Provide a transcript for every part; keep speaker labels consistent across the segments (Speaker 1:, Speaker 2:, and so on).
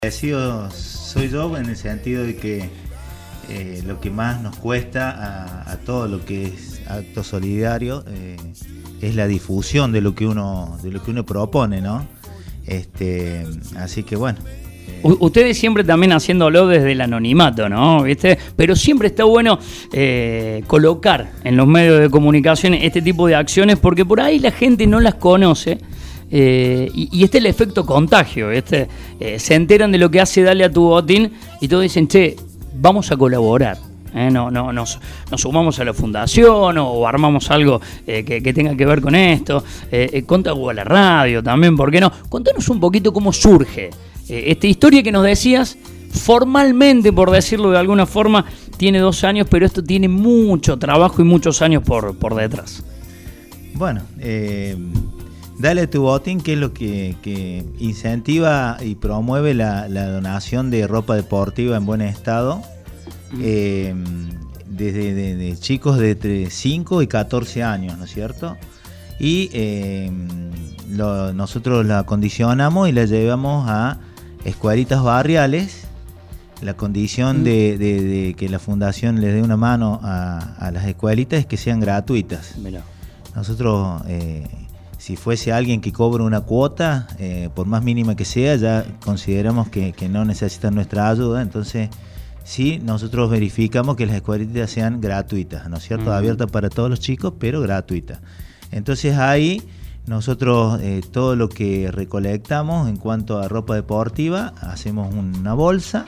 Speaker 1: Agradecido soy yo en el sentido de que lo que más nos cuesta a todo lo que es acto solidario es la difusión de lo que uno propone, ¿no? Así que bueno.
Speaker 2: Ustedes siempre también haciéndolo desde el anonimato, ¿no? ¿Viste? Pero siempre está bueno colocar en los medios de comunicación este tipo de acciones porque por ahí la gente no las conoce. Y este es el efecto contagio, ¿viste? Se enteran de lo que hace Dale a tu botín y todos dicen, che, vamos a colaborar. Nos sumamos a la fundación o armamos algo que tenga que ver con esto. Conta a la radio también, ¿por qué no? Contanos un poquito cómo surge esta historia que nos decías. Formalmente, por decirlo de alguna forma, tiene 2 años, pero esto tiene mucho trabajo y muchos años por detrás.
Speaker 1: Bueno, Dale a tu botín, que es lo que incentiva y promueve la donación de ropa deportiva en buen estado, desde de chicos de entre 5 y 14 años, ¿no es cierto? Y nosotros la acondicionamos y la llevamos a escuelitas barriales. La condición de que la fundación les dé una mano a las escuelitas es que sean gratuitas. Mirá. Nosotros, si fuese alguien que cobra una cuota, por más mínima que sea, ya consideramos que no necesitan nuestra ayuda. Entonces, sí, nosotros verificamos que las escuelitas sean gratuitas, ¿no es cierto? Abiertas para todos los chicos, pero gratuitas. Entonces ahí nosotros todo lo que recolectamos en cuanto a ropa deportiva, hacemos una bolsa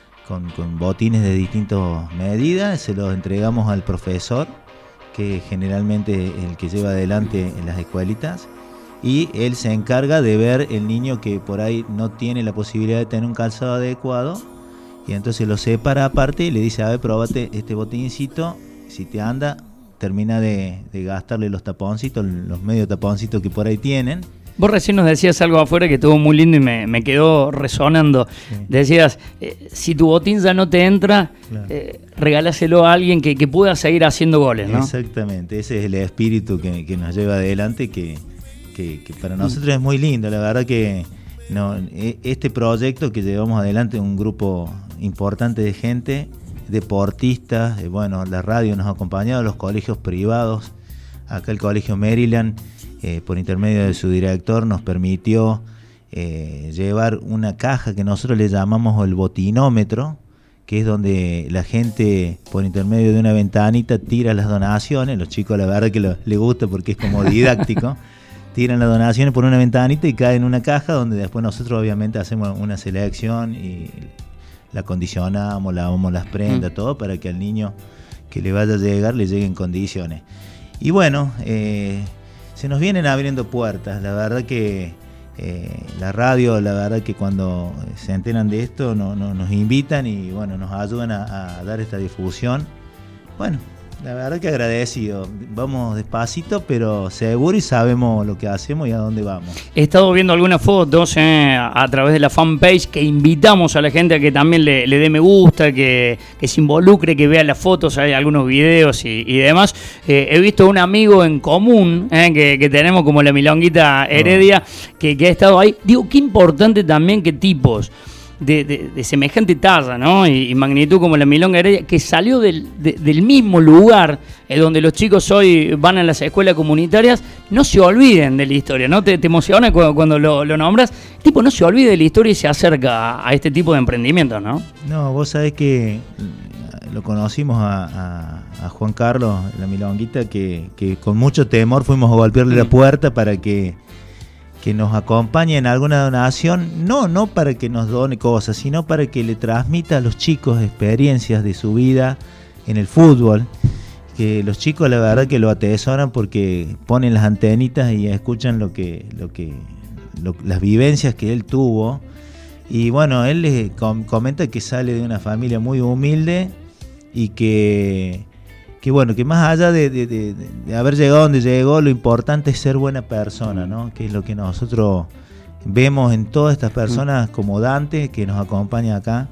Speaker 1: con botines de distintas medidas, se los entregamos al profesor, que generalmente es el que lleva adelante en las escuelitas, y él se encarga de ver el niño que por ahí no tiene la posibilidad de tener un calzado adecuado, y entonces lo separa aparte y le dice, a ver, probate este botincito, si te anda, termina de gastarle los taponcitos, los medio taponcitos que por ahí tienen.
Speaker 2: Vos recién nos decías algo afuera que estuvo muy lindo y me quedó resonando. Sí. Decías, si tu botín ya no te entra, claro, regálaselo a alguien que pueda seguir haciendo goles, ¿no?
Speaker 1: Exactamente, ese es el espíritu que nos lleva adelante, que para nosotros es muy lindo. La verdad que este proyecto que llevamos adelante, un grupo importante de gente, deportistas, bueno, la radio nos ha acompañado, los colegios privados, acá el colegio Maryland, por intermedio de su director, nos permitió llevar una caja que nosotros le llamamos el botinómetro, que es donde la gente, por intermedio de una ventanita, tira las donaciones. Los chicos, la verdad que les gusta porque es como didáctico. Tiran las donaciones por una ventanita y caen en una caja donde después nosotros obviamente hacemos una selección y la acondicionamos, lavamos las prendas, todo para que al niño que le vaya a llegar le llegue en condiciones. Y bueno, se nos vienen abriendo puertas. La verdad que la radio, la verdad que cuando se enteran de esto nos invitan y bueno, nos ayudan a dar esta difusión. Bueno, la verdad que agradecido. Vamos despacito, pero seguro, y sabemos lo que hacemos y a dónde vamos.
Speaker 2: He estado viendo algunas fotos a través de la fanpage que invitamos a la gente a que también le dé me gusta, que se involucre, que vea las fotos, hay algunos videos y demás. He visto un amigo en común que tenemos como la Milonguita Heredia, que ha estado ahí. Digo, qué importante también que tipos de semejante talla, ¿no? y magnitud como la Milonga Heredia, que salió del mismo lugar donde los chicos hoy van a las escuelas comunitarias, no se olviden de la historia, ¿no? Te emociona cuando lo nombras. El tipo no se olvide de la historia y se acerca a este tipo de emprendimientos, ¿no?
Speaker 1: No, vos sabés que lo conocimos a Juan Carlos, la Milonguita, que con mucho temor fuimos a golpearle la puerta para que nos acompañe en alguna donación, no para que nos done cosas, sino para que le transmita a los chicos experiencias de su vida en el fútbol, que los chicos la verdad que lo atesoran porque ponen las antenitas y escuchan las vivencias que él tuvo. Y bueno, él les comenta que sale de una familia muy humilde y que bueno, que más allá de haber llegado donde llegó, lo importante es ser buena persona, ¿no? Que es lo que nosotros vemos en todas estas personas, como Dante, que nos acompaña acá,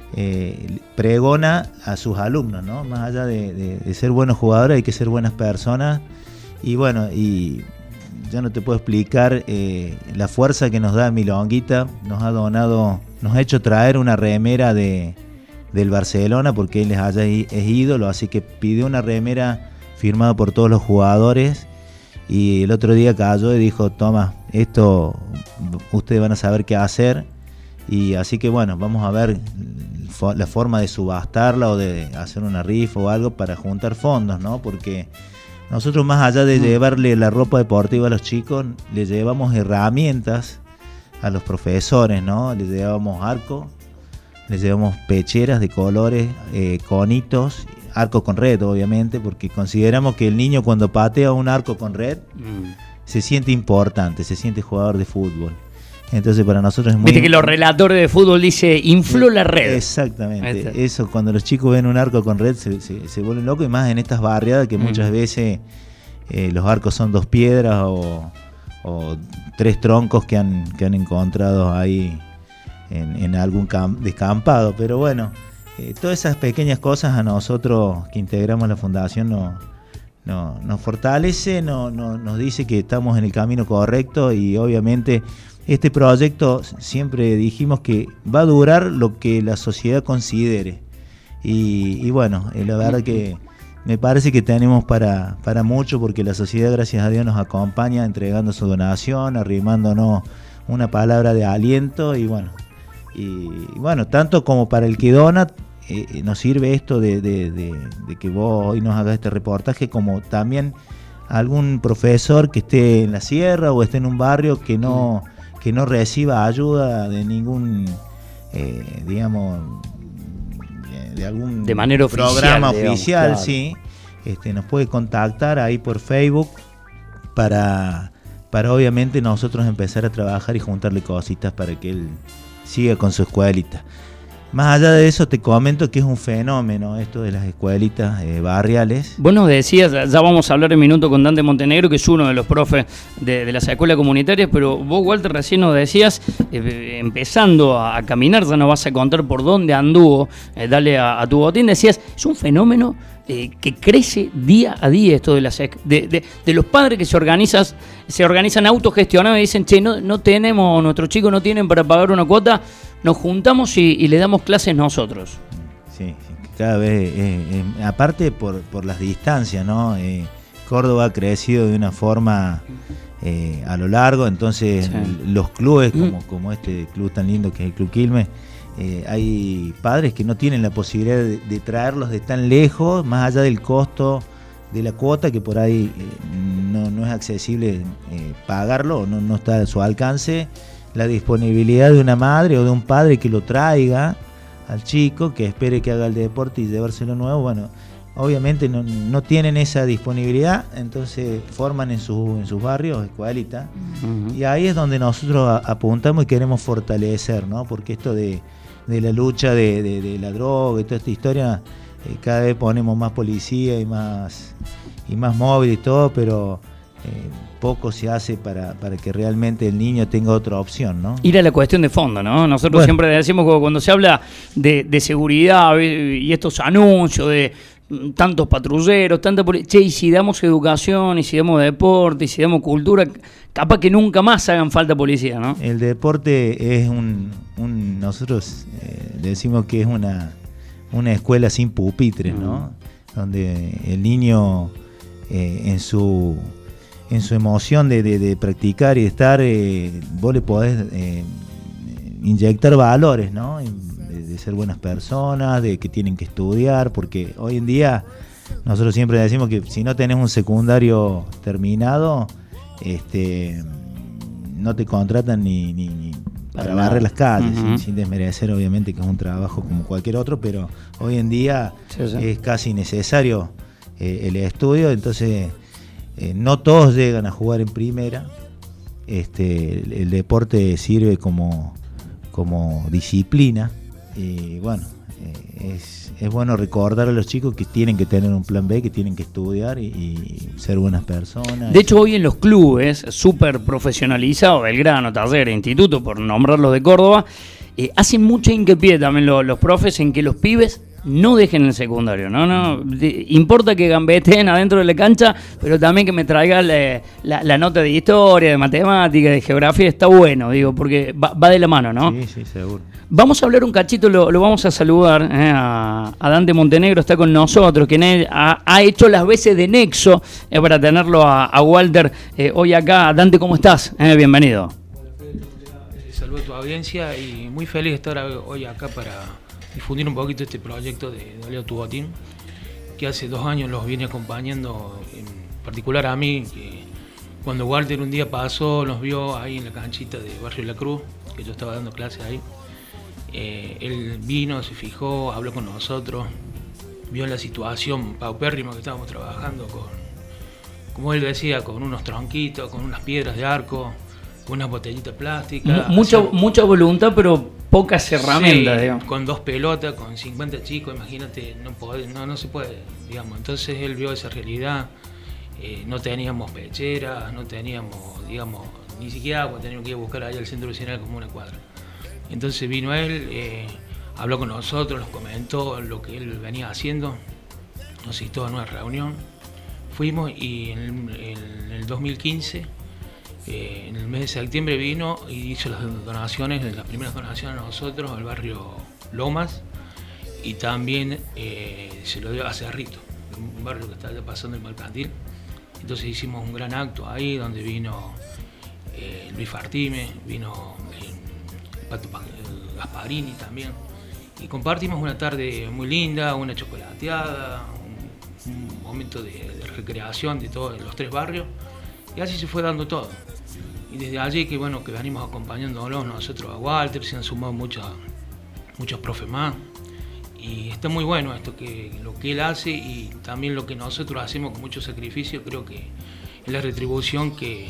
Speaker 1: pregona a sus alumnos, ¿no? Más allá de ser buenos jugadores, hay que ser buenas personas. Y bueno, y yo no te puedo explicar la fuerza que nos da Milonguita. Nos ha donado nos ha hecho traer una remera del Barcelona porque él es ídolo, así que pidió una remera firmada por todos los jugadores y el otro día cayó y dijo, toma, esto ustedes van a saber qué hacer, y así que bueno, vamos a ver la forma de subastarla o de hacer una rifa o algo para juntar fondos, ¿no? Porque nosotros, más allá de llevarle la ropa deportiva a los chicos, le llevamos herramientas a los profesores, ¿no? Les llevamos arco, les llevamos pecheras de colores, conitos, arco con red, obviamente, porque consideramos que el niño cuando patea un arco con red se siente importante, se siente jugador de fútbol. Entonces para nosotros es muy...
Speaker 2: Viste que los relatores de fútbol dicen, infló la red.
Speaker 1: Exactamente, eso, cuando los chicos ven un arco con red se vuelven locos, y más en estas barriadas que muchas veces los arcos son 2 piedras o 3 troncos que han encontrado ahí en algún descampado. Pero bueno, todas esas pequeñas cosas a nosotros que integramos la fundación nos fortalece, nos dice que estamos en el camino correcto, y obviamente este proyecto siempre dijimos que va a durar lo que la sociedad considere, y bueno, la verdad que me parece que tenemos para mucho, porque la sociedad, gracias a Dios, nos acompaña entregando su donación, arrimándonos una palabra de aliento, y bueno, tanto como para el que dona, nos sirve esto de que vos hoy nos hagas este reportaje, como también algún profesor que esté en la sierra o esté en un barrio que no reciba ayuda de ningún, digamos, de algún
Speaker 2: de manera
Speaker 1: programa
Speaker 2: oficial,
Speaker 1: oficial,
Speaker 2: digamos,
Speaker 1: sí, nos puede contactar ahí por Facebook para obviamente nosotros empezar a trabajar y juntarle cositas para que él siga con su escuelita. Más allá de eso, te comento que es un fenómeno esto de las escuelitas barriales.
Speaker 2: Vos nos decías, ya vamos a hablar en minuto con Dante Montenegro, que es uno de los profes de las escuelas comunitarias, pero vos, Walter, recién nos decías, empezando a caminar, ya nos vas a contar por dónde anduvo, dale a tu botín, decías, es un fenómeno que crece día a día, esto de los padres que se organizan autogestionados y dicen, che, no tenemos, nuestros chicos no tienen para pagar una cuota, nos juntamos y le damos clases nosotros.
Speaker 1: Sí, cada vez, aparte por las distancias, ¿no? Córdoba ha crecido de una forma a lo largo, entonces los clubes, como este club tan lindo que es el Club Quilmes, hay padres que no tienen la posibilidad de traerlos de tan lejos, más allá del costo de la cuota, que por ahí no es accesible pagarlo, no está a su alcance. La disponibilidad de una madre o de un padre que lo traiga al chico, que espere que haga el deporte y llevárselo nuevo, bueno, obviamente no tienen esa disponibilidad, entonces forman en sus barrios escuelitas, y ahí es donde nosotros apuntamos y queremos fortalecer, ¿no? Porque esto de la lucha de la droga y toda esta historia, cada vez ponemos más policía y más móvil y todo, pero poco se hace para que realmente el niño tenga otra opción, ¿no? Ir
Speaker 2: a la cuestión de fondo, ¿no? Nosotros siempre decimos que cuando se habla de seguridad y estos anuncios de tantos patrulleros, y si damos educación, y si damos deporte, y si damos cultura, capaz que nunca más hagan falta policía, ¿no?
Speaker 1: El deporte es nosotros decimos que es una escuela sin pupitres, ¿no? Donde el niño en su emoción de practicar y de estar, vos le podés inyectar valores, ¿no? De ser buenas personas, de que tienen que estudiar, porque hoy en día nosotros siempre decimos que si no tenés un secundario terminado, no te contratan ni para barrer las calles, sin desmerecer obviamente que es un trabajo como cualquier otro, pero hoy en día es casi necesario el estudio, entonces no todos llegan a jugar en primera. El deporte sirve como disciplina, y bueno, es bueno recordar a los chicos que tienen que tener un plan B, que tienen que estudiar y ser buenas personas.
Speaker 2: De hecho, hoy en los clubes súper profesionalizados, Belgrano, Talleres, Instituto, por nombrarlos de Córdoba, hacen mucha hincapié también los profes en que los pibes no dejen el secundario, no importa que gambeten adentro de la cancha, pero también que me traiga la nota de historia, de matemática, de geografía, está bueno, digo, porque va de la mano, ¿no?
Speaker 1: Sí, seguro.
Speaker 2: Vamos a hablar un cachito, lo vamos a saludar a Dante Montenegro, está con nosotros, quien ha hecho las veces de nexo para tenerlo a Walter hoy acá. Dante, ¿cómo estás? Bienvenido.
Speaker 3: Hola, Fede, saludo a tu audiencia y muy feliz de estar hoy acá para difundir un poquito este proyecto de Leo Tubotín, que hace 2 años los viene acompañando, en particular a mí, que cuando Walter un día pasó, nos vio ahí en la canchita de Barrio La Cruz, que yo estaba dando clases ahí. Él vino, se fijó, habló con nosotros, vio la situación paupérrima que estábamos trabajando con, como él decía, con unos tronquitos, con unas piedras de arco, con unas botellitas plásticas.
Speaker 2: Mucha voluntad, pero pocas herramientas,
Speaker 3: sí,
Speaker 2: digamos.
Speaker 3: Con 2 pelotas, con 50 chicos, imagínate, no se puede, digamos. Entonces él vio esa realidad, no teníamos pecheras, no teníamos, digamos, ni siquiera agua, teníamos que ir a buscar allá al centro vecinal como una cuadra. Entonces vino él, habló con nosotros, nos comentó lo que él venía haciendo, nos citó a una reunión, fuimos y en el 2015, en el mes de septiembre vino y hizo las donaciones, las primeras donaciones a nosotros, al barrio Lomas, y también se lo dio a Cerrito, un barrio que está pasando el Mercantil. Entonces hicimos un gran acto ahí donde vino Luis Fartime, vino Pato Gasparini también, y compartimos una tarde muy linda, una chocolateada, un momento de recreación de todos los 3 barrios, y así se fue dando todo. Y desde allí que bueno, que venimos acompañándonos nosotros a Walter, se han sumado muchos profes más, y está muy bueno esto, lo que él hace y también lo que nosotros hacemos con mucho sacrificio. Creo que es la retribución que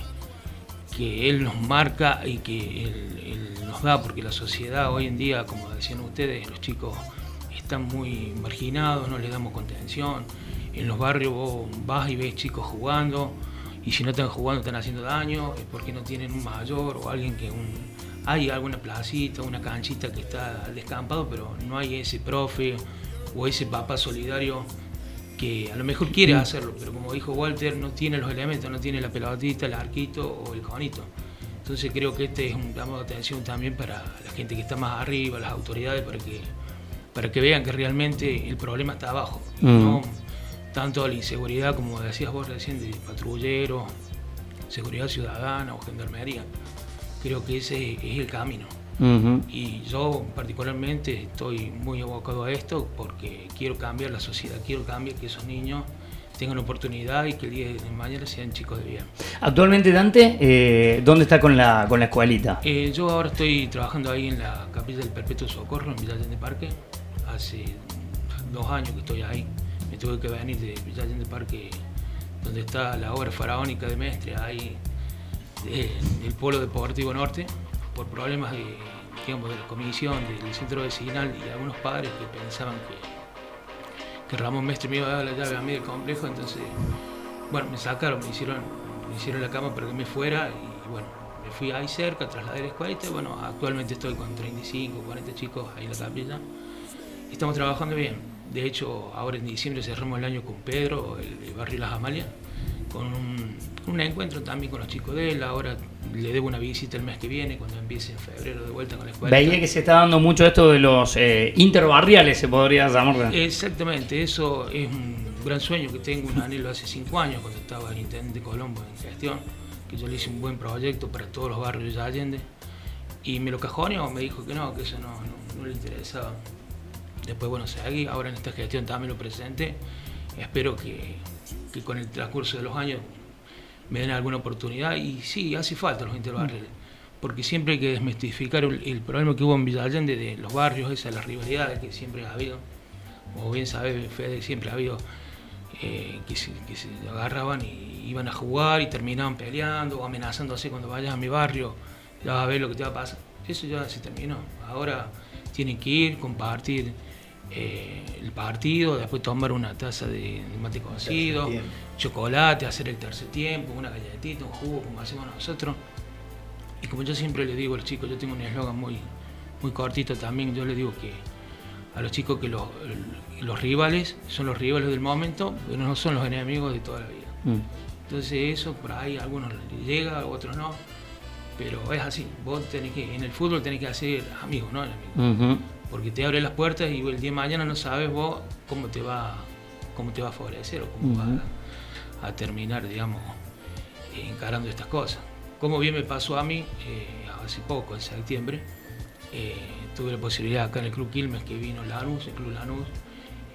Speaker 3: él nos marca y que él nos da, porque la sociedad hoy en día, como decían ustedes, los chicos están muy marginados, no les damos contención. En los barrios vos vas y ves chicos jugando, y si no están jugando están haciendo daño, es porque no tienen un mayor o alguien hay alguna placita, una canchita que está al descampado, pero no hay ese profe o ese papá solidario que a lo mejor quiere hacerlo, pero como dijo Walter, no tiene los elementos, no tiene la pelotita, el arquito o el conito. Entonces creo que este es un llamado de atención también para la gente que está más arriba, las autoridades, para que vean que realmente el problema está abajo. No tanto la inseguridad, como decías vos recién, de patrulleros, seguridad ciudadana o gendarmería. Creo que ese es el camino. Y yo particularmente estoy muy abocado a esto porque quiero cambiar la sociedad, quiero cambiar que esos niños tengan oportunidad y que el día de mañana sean chicos de bien.
Speaker 2: Actualmente, Dante, ¿dónde está con la escuelita?
Speaker 3: Yo ahora estoy trabajando ahí en la Capilla del Perpetuo Socorro, en Villa Allende Parque. Hace 2 años que estoy ahí. Me tuve que venir de Villa Allende Parque, donde está la obra faraónica de Mestre, ahí del Polo Deportivo Norte, por problemas de la comisión, del centro vecinal y algunos padres que pensaban que Ramón Mestre me iba a dar la llave a mí del complejo. Entonces, bueno, me sacaron, me hicieron la cama para que me fuera, y bueno, me fui ahí cerca, trasladé la escuela y bueno, actualmente estoy con 35, 40 chicos ahí en la capilla y estamos trabajando bien. De hecho, ahora en diciembre cerramos el año con Pedro, el barrio Las Amalias, con un encuentro también con los chicos de él. Ahora le debo una visita el mes que viene, cuando empiece en febrero de vuelta con la escuela.
Speaker 2: Veía que se está dando mucho esto de los interbarriales, se podría llamar.
Speaker 3: Exactamente, eso es un gran sueño que tengo, un anhelo hace 5 años, cuando estaba el intendente Colombo en gestión, que yo le hice un buen proyecto para todos los barrios de Allende, y me lo cajoneó, me dijo que eso no le interesaba. Después, bueno, seguí, ahora en esta gestión también lo presenté. Espero que con el transcurso de los años me den alguna oportunidad, y sí, hace falta los interbarriales, porque siempre hay que desmistificar el problema que hubo en Villa Allende de los barrios, las rivalidades que siempre ha habido. Como bien sabe Fede, siempre ha habido que se agarraban y iban a jugar y terminaban peleando o amenazándose. Cuando vayas a mi barrio ya vas a ver lo que te va a pasar. Eso ya se terminó. Ahora tienen que ir, compartir el partido, después tomar una taza de mate cocido, chocolate, hacer el tercer tiempo, una galletita, un jugo, como hacemos nosotros. Y como yo siempre le digo a los chicos, yo tengo un eslogan muy cortito también. Yo les digo que a los chicos que los rivales son los rivales del momento, pero no son los enemigos de toda la vida. Entonces eso por ahí a algunos les llega, a otros no, pero es así. Vos tenés que, en el fútbol tenés que hacer amigos, no enemigos. Porque te abre las puertas y el día de mañana no sabes vos cómo te va a favorecer o cómo va a terminar, digamos, encarando estas cosas. Como bien me pasó a mí hace poco, en septiembre, tuve la posibilidad acá en el Club Quilmes, que vino Lanús, el Club Lanús,